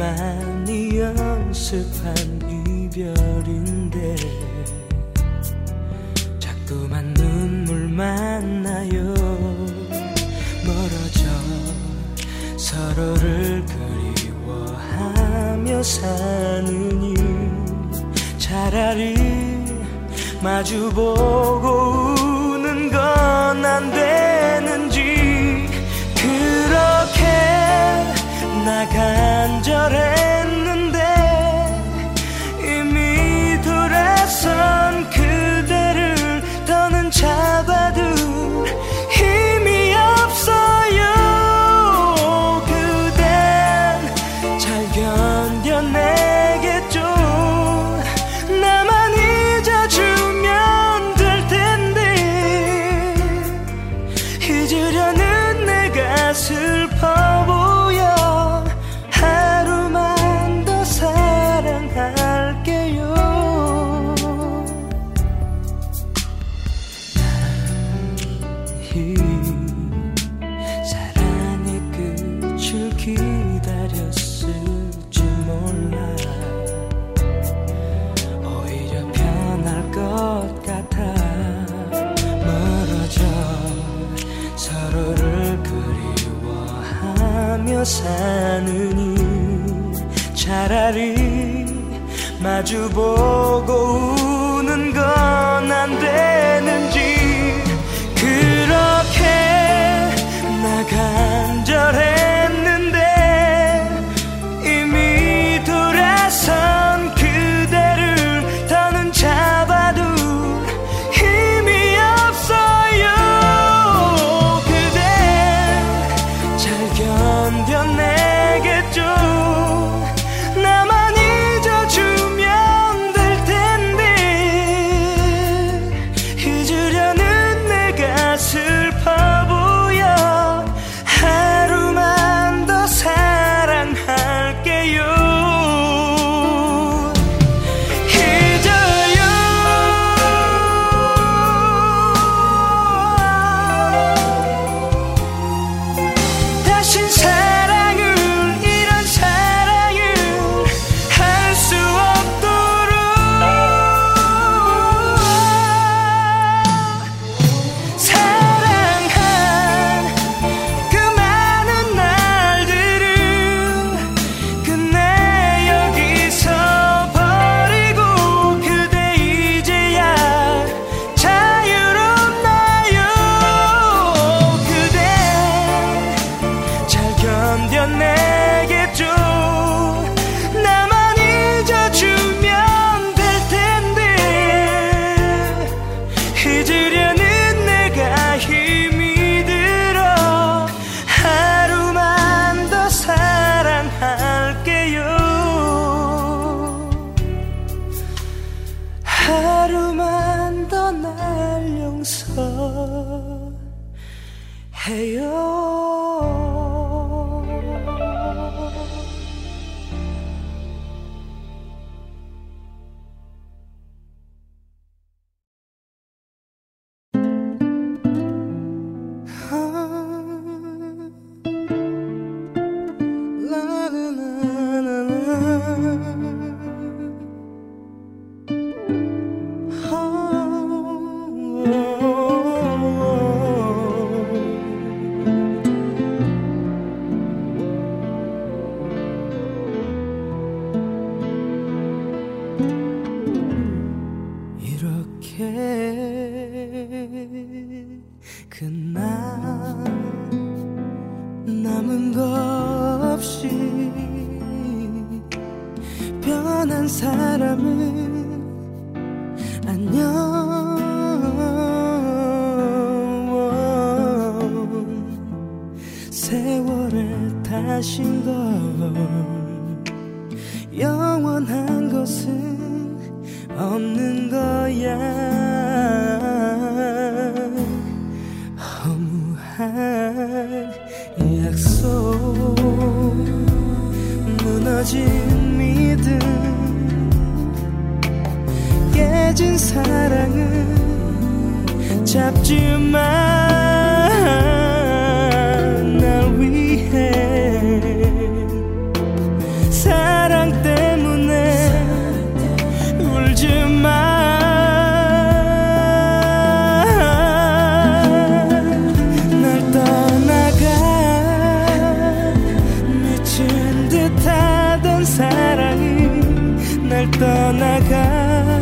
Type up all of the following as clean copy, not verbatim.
많이 연습한 이별인데 자꾸만 눈물만 나요. 멀어져 서로를 그리워하며 사느니 차라리 마주보고 우는 건 안 되는지. 그렇게 나 간절했는데 이미 돌아선 그대를 더는 잡아둘 힘이 없어요. 그댄 잘 견뎌내겠죠. 나만 잊어주면 될 텐데 잊으려는 내가 슬퍼 보여. 하루만 더 사랑할게요. 이 사랑의 끝을 기다렸을지 몰라. 오히려 변할 것 같아. 멀어져 서로를 그리워하며 사느니 차라리 마주보고 우는 건 안 되는지. 그렇게 나 간절했는데 이미 돌아선 그대를 더는 잡아둘 힘이 없어요. 그대 잘 견뎌내겠죠. 나만 잊어주면 될 텐데 잊으려는 내가 슬퍼 보여. 하루만 더 사랑할게요. 잊어요. 다신 사랑을 이런 사랑을 할 수 없도록 사랑한 그 많은 날들은 끝내 여기서 버리고 그대 이제야 자유롭나요. 그대 잘 견뎌내겠죠. 나만 잊어주면 될 텐데 잊으려는 내가 힘이 들어. 하루만 더 사랑할게요. 하루만 더 날 용서해요. 이렇게 그날 남은 것 없이 변한 사람은 안녕. 세월에 타신 걸 영원한 것은 없는 거야. 허무한 약속 무너진 믿음 깨진 사랑은 잡지만 날 위해 떠나가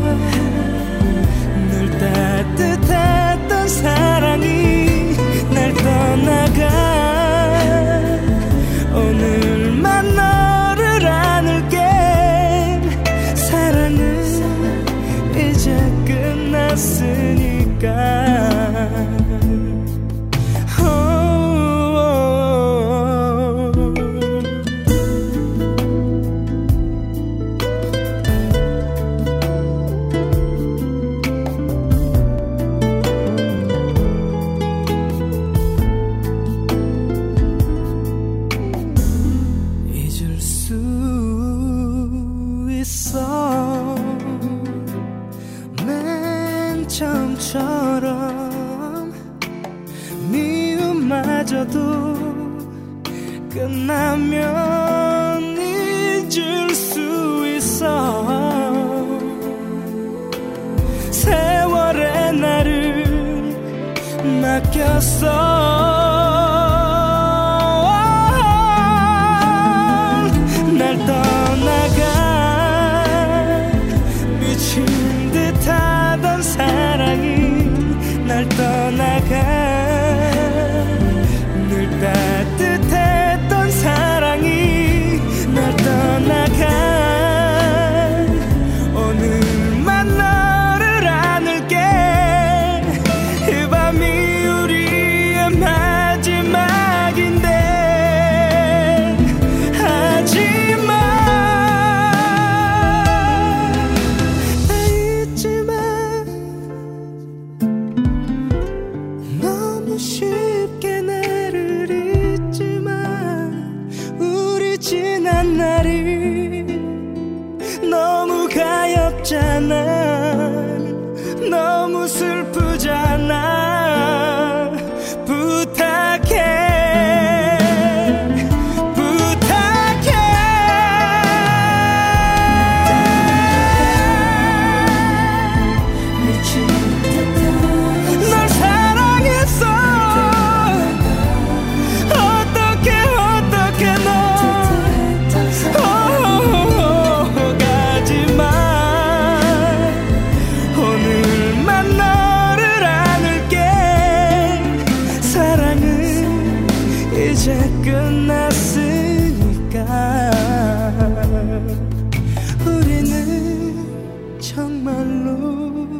늘 따뜻했던 사랑이 날 떠나가 오늘만 너를 안을게 사랑은 이제 끝났으니까 끝나면 잊을 수 있어 세월의 나를 맡겼어 날 떠나가 미친 듯하던 사랑이 날 떠나가 늘 따뜻했던 사랑이 날 떠나가 오늘만 너를 안을게 이 밤이 우리의 마지막인데 하지마 나 잊지마 너무 쉽게 나를 잊지마 우리 지난 날이 너무 가엾잖아 너무 슬프잖아 부탁해 널 사랑했어 어떻게 너 가지마 오늘만 너를 안을게 사랑은 이제 끝났으니까 우리는 정말로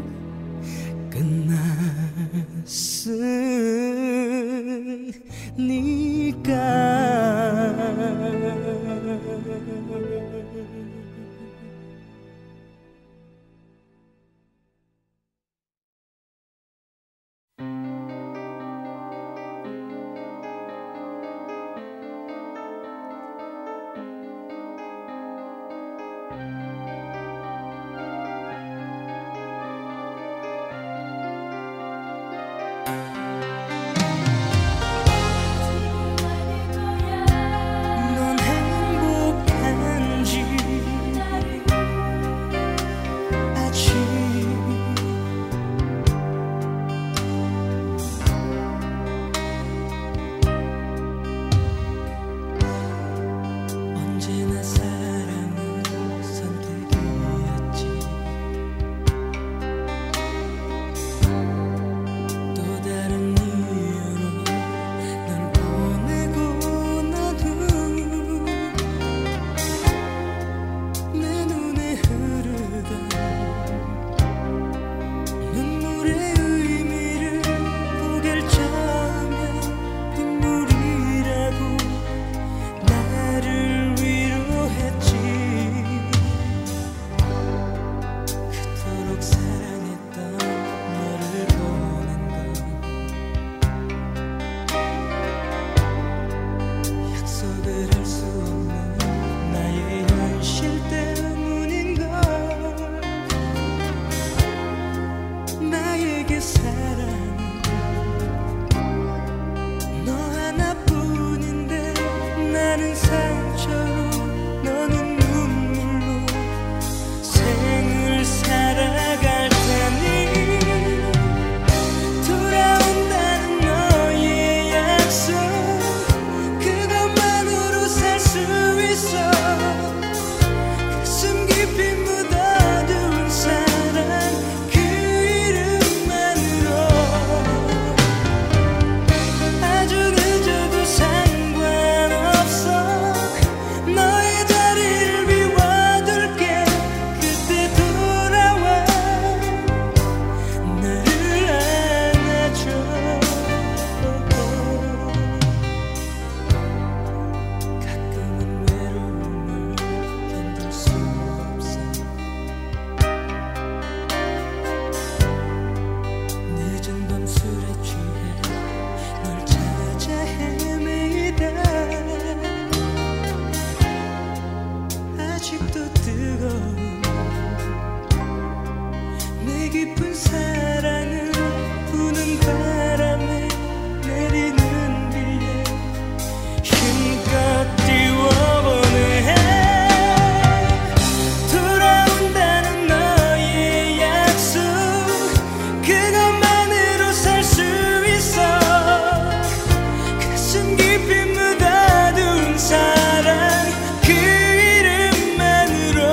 깊이 묻어둔 사랑 그 이름만으로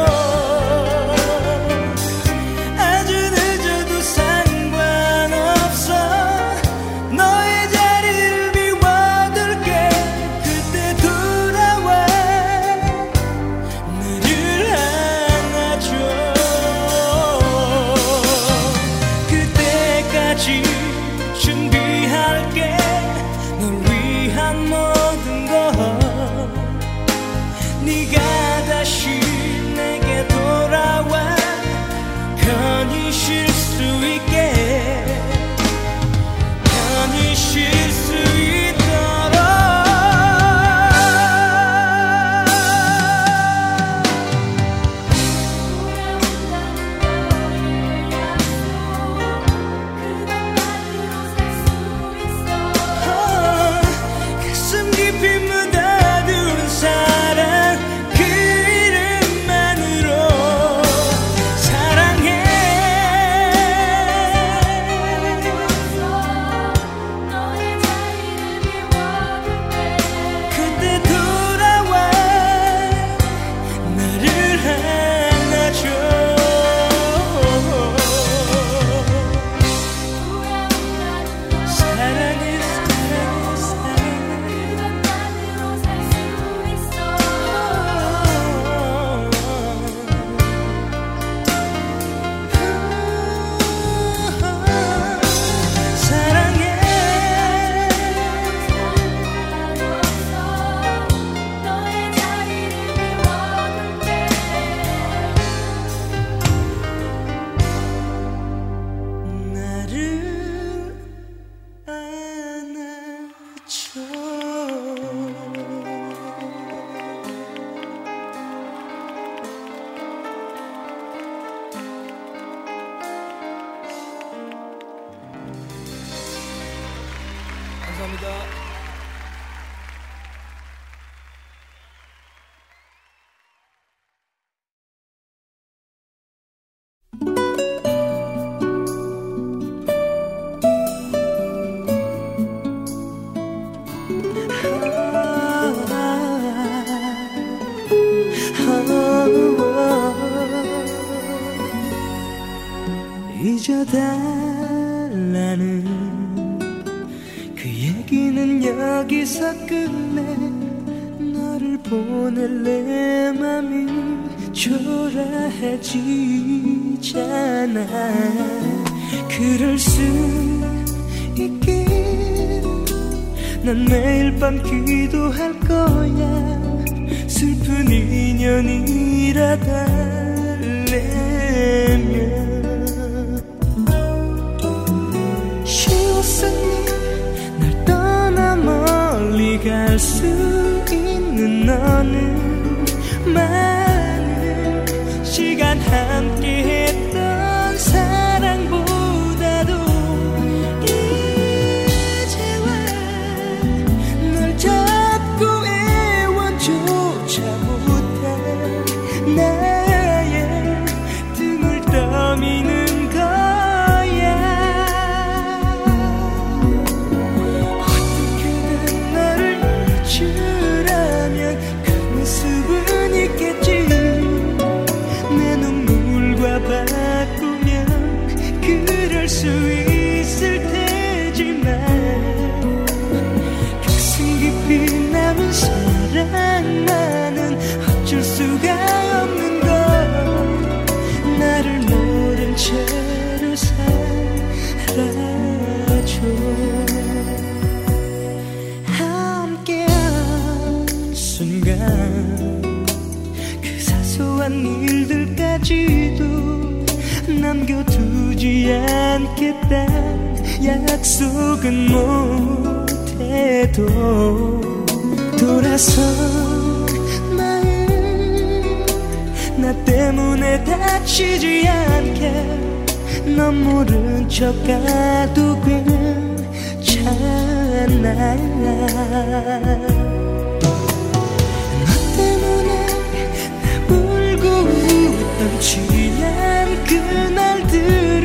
아주 늦어도 상관없어 너의 자리를 비워둘게 그때 돌아와 나를 안아줘 그때까지 준비할게 널 위한 모든 것 네가 다시 내게 돌아와 편히 쉴 수 있게 편히 쉴 수 있도록 가슴 깊이 묻어둔 사랑 그 이름만으로 사랑해 그때 돌아와 나를 안아줘 사랑해 사랑해 나를 안아줘 감사합니다. 잊어달라는 그 얘기는 여기서 끝내 너를 보낼 내 맘이 초라해지잖아 그럴 수 있길 난 매일 밤 기도할 거야 슬픈 인연이라 달래면 쉬웠었니 날 떠나 멀리 갈 수 있는 너는 많은 시간 함께 했던 사랑보다도 이제와 널 잡고 애원조차 못한 나의 등을 떠미는 거야 어떻게든 너를 잊으라면 그 모습은 있겠지 내 눈물과 바꾸면 그럴 수 있을 테지만 가슴 깊이 남은 사랑만은 어쩔 수가 없는 걸 나를 모른 채로 살아줘 함께한 순간 그 사소한 일들까지도 남겨두지 않겠다 약속은 못해도 돌아서 마음 나 때문에 다치지 않게 넌 모른 척 가도 괜찮아 너 때문에 나 울고 웃던 취한 그날들은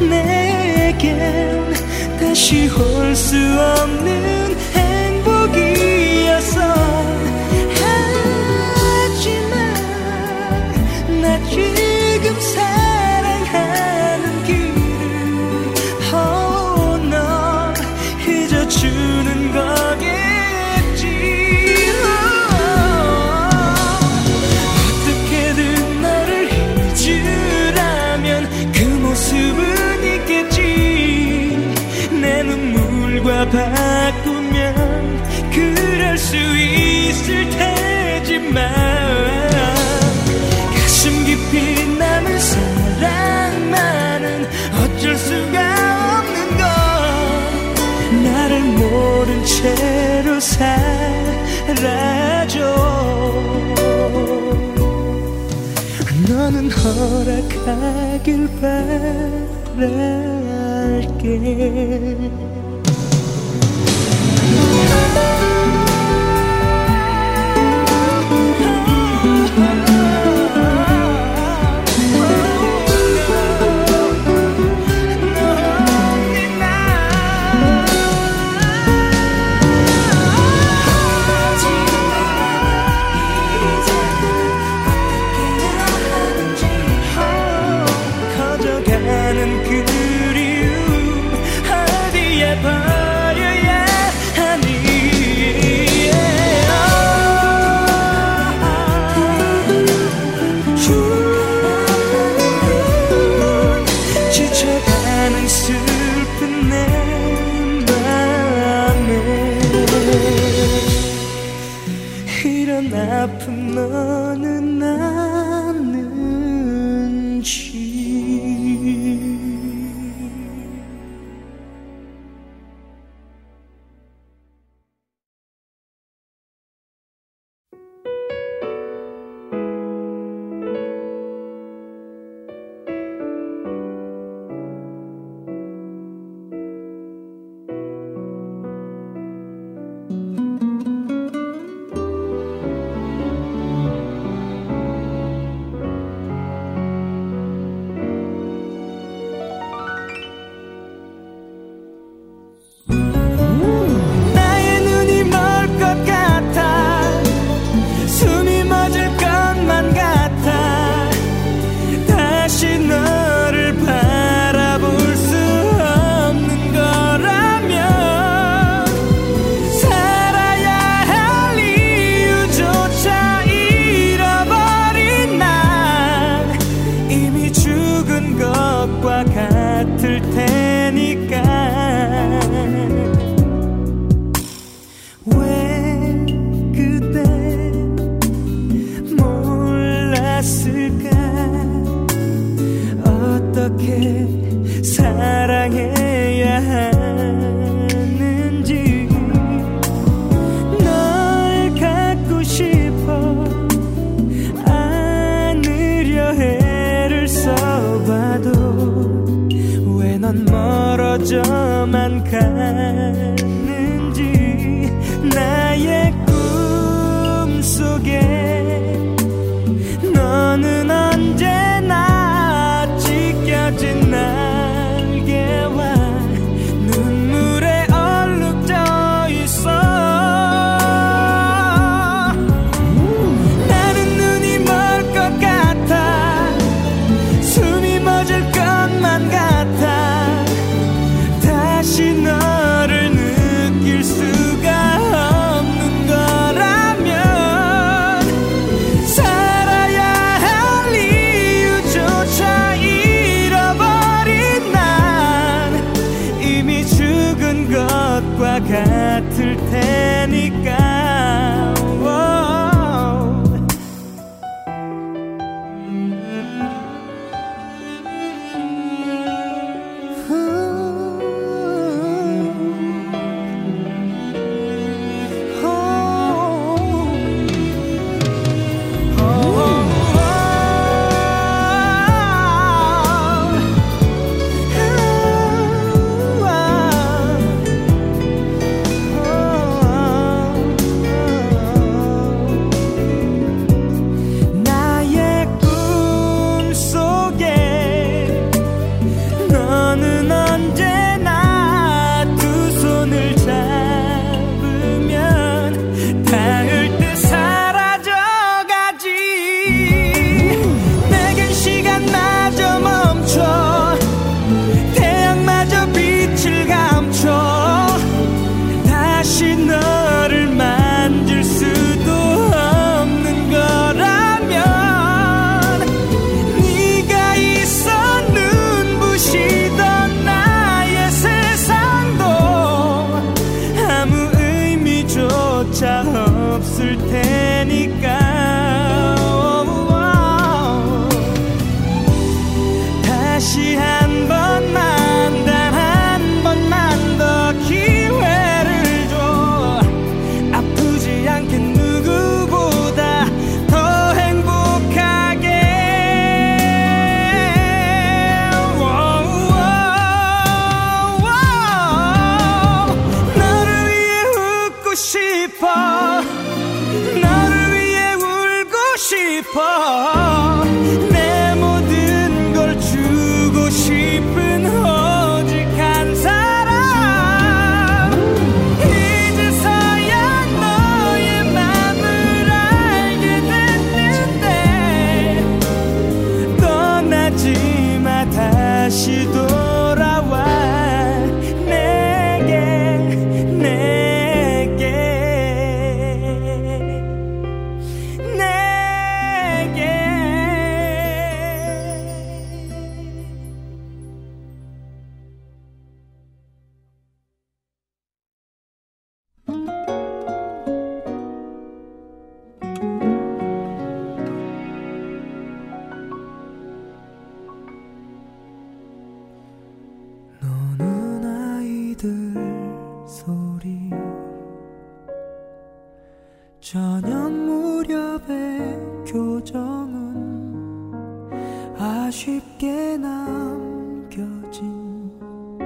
내겐 다시 올 수 없는 행복이 바꾸면 그럴 수 있을 테지만 가슴 깊이 남은 사랑만은 어쩔 수가 없는 것 나를 모른 채로 살아줘 너는 허락하길 바랄게 아픈 너는 아는지 사랑해야 하는지 널 갖고 싶어 안으려 애를 써봐도 왜 넌 멀어져만 가는지 나의 꿈속에 너는 언제나 찢겨진 날개와 눈물에 얼룩져 있어 나는 눈이 멀 것 같아 숨이 멎을 것만 같아 다시 너를 느낄 수가 없는 거라면 살아야 할 이유조차 잃어버린 난 이미 죽은 것과 같을 테니까 차 없을 테니까 다시 한 번만 단 한 번만 더 기회를 줘 아프지 않게 누구보다 더 행복하게 너를 위해 웃고 싶어 너를 위해 울고 싶어 내 모든 걸 주고 싶은 오직 한 사람 이제서야 너의 맘을 알게 됐는데 떠나지 마 다시 돌아와 노는 아이들 소리 저녁 무렵의 교정은 아쉽게 남겨진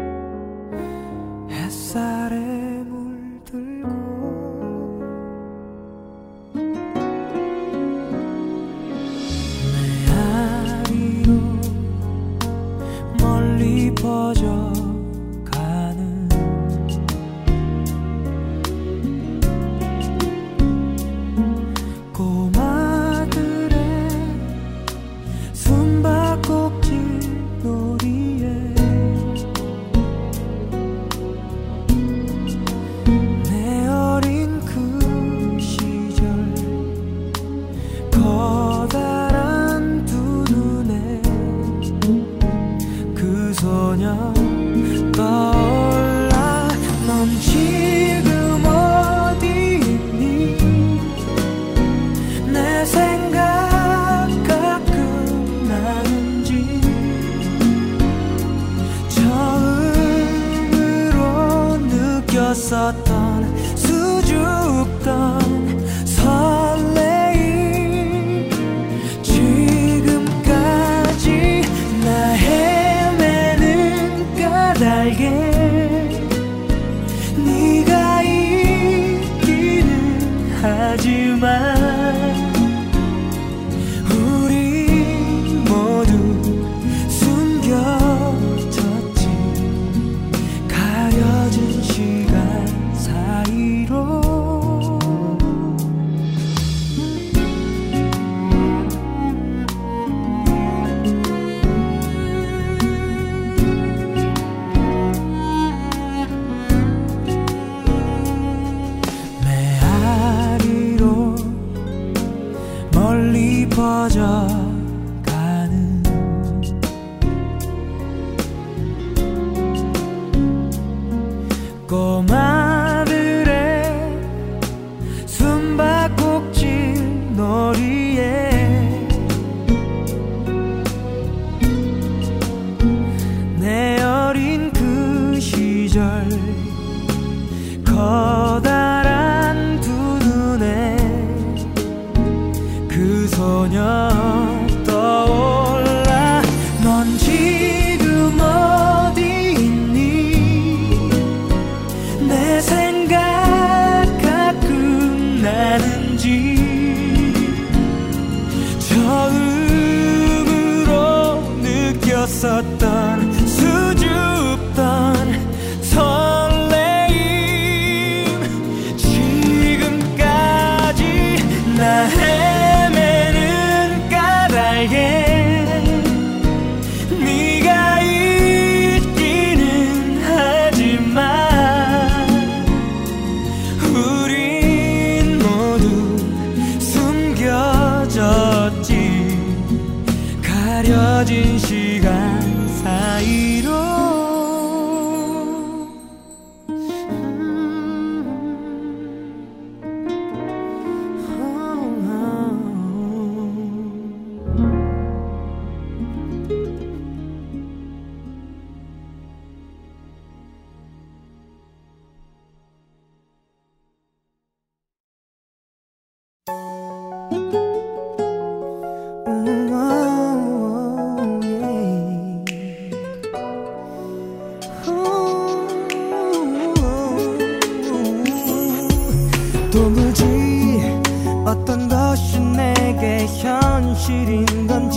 햇살에 물들고 메아리로 멀리 퍼져가는 꼬마들의 숨바꼭질 놀이에 내 어린 그 시절 커다란 두 눈에 그 소녀 떠올라 넌 지금 어디 있니 내 생각 가끔 나는지 처음으로 느꼈었던 수줍던 설레임 지금까지 나 헤매는 까닭에 네가 있기는 하지만 우리 모두 숨겨졌지 가려진 시간 사이로 메아리로 멀리 퍼져가는 꼬마들의 숨바꼭질 놀이에 내 어린 그 시절 커다란 두 눈에 그 소녀 떠올라 넌 지금 어디 있니 내 생각 가끔 나는지 처음으로 느꼈었던 수줍던 설레임 지금까지 나 헤매는 까닭에 네가 있기는 하지만 우린 모두 숨겨졌지 가려진 시간 도무지 어떤 것이 내게 현실인 건지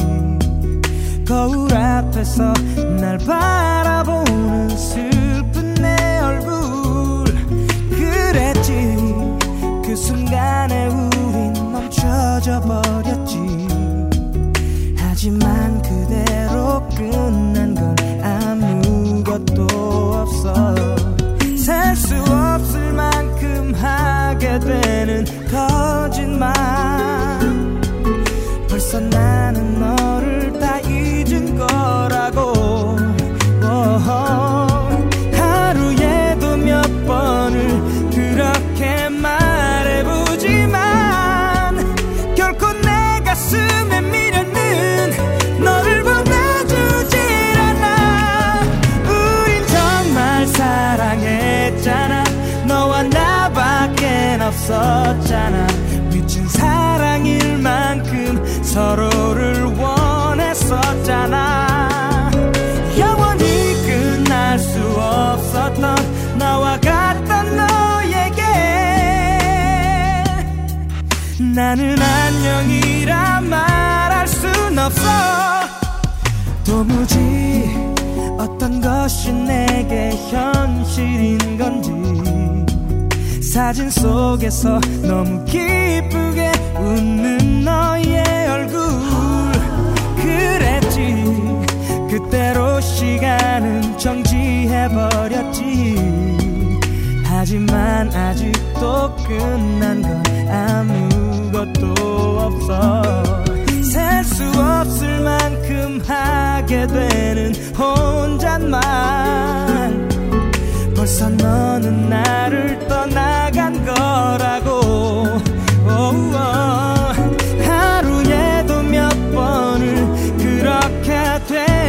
거울 앞에서 날 바라보는 슬픈 내 얼굴 그랬지 그 순간에 우린 멈춰져 버렸지 하지만 그대로 끝난 건 아무것도 없어 셀 수 없을 만큼 하게 되는 거짓말 벌써 나는 너를 다 잊은 거라고 하루에도 몇 번을 그렇게 말해보지만 결코 내 가슴에 미련은 너를 보내주질 않아 우린 정말 사랑했잖아 너와 나밖엔 없었잖아 미친 사랑일 만큼 서로를 원했었잖아 영원히 끝날 수 없었던 나와 같던 너에게 나는 안녕이라 말할 순 없어 도무지 어떤 것이 내게 현실인 건지 사진 속에서 너무 기쁘게 웃는 너의 얼굴 그랬지 그때로 시간은 정지해버렸지 하지만 아직도 끝난 건 아무것도 없어 셀 수 없을 만큼 하게 되는 혼잣말 벌써 너는 나를 떠나간 거라고 하루에도 몇 번을 그렇게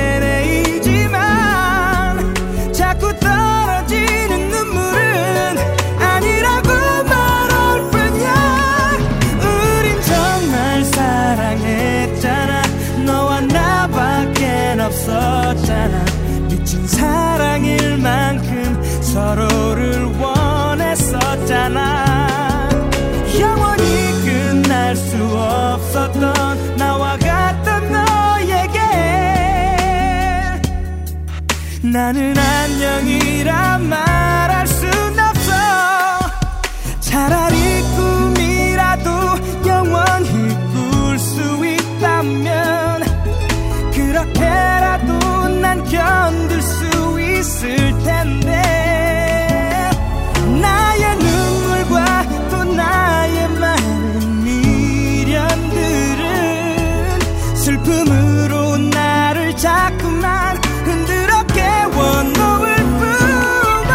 되뇌이지만 자꾸 떨어지는 눈물은 아니라고 말할 뿐이야 우린 정말 사랑했잖아 너와 나밖엔 없었잖아 미친 사랑일 만큼 서로를 원했었잖아 영원히 끝날 수 없었던 나와 같던 너에게 나는 안녕이라 말할 순 없어 차라리 꿈이라도 영원히 꿀 수 있다면 그렇게라도 난 견딜 수 있을 텐데 나의 눈물과 또 나의 많은 미련들은 슬픔으로 나를 자꾸만 흔들어 깨워놓을 뿐아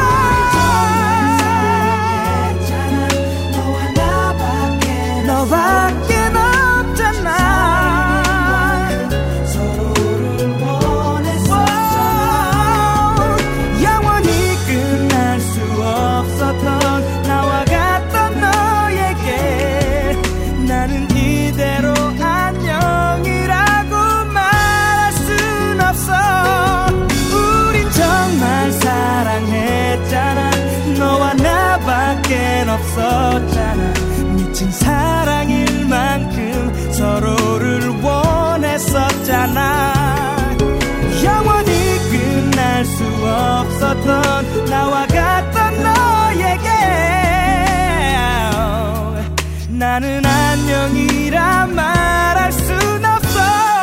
너밖엔 없잖아 서로를 원했었잖아 영원히 끝날 수 없었던 나와 같던 너에게 나는 이대로 안녕이라고 말할 순 없어 우린 정말 사랑했잖아 너와 나밖엔 없었잖아 미친 사랑일 만큼 서로를 원했었잖아 영원히 끝날 수 없었던 나와 같던 너에게 나는 안녕이라 말할 순 없어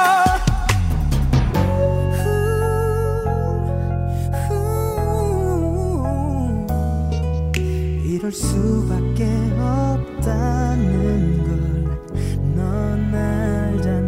이럴 수밖에 없다는 걸 넌 알잖아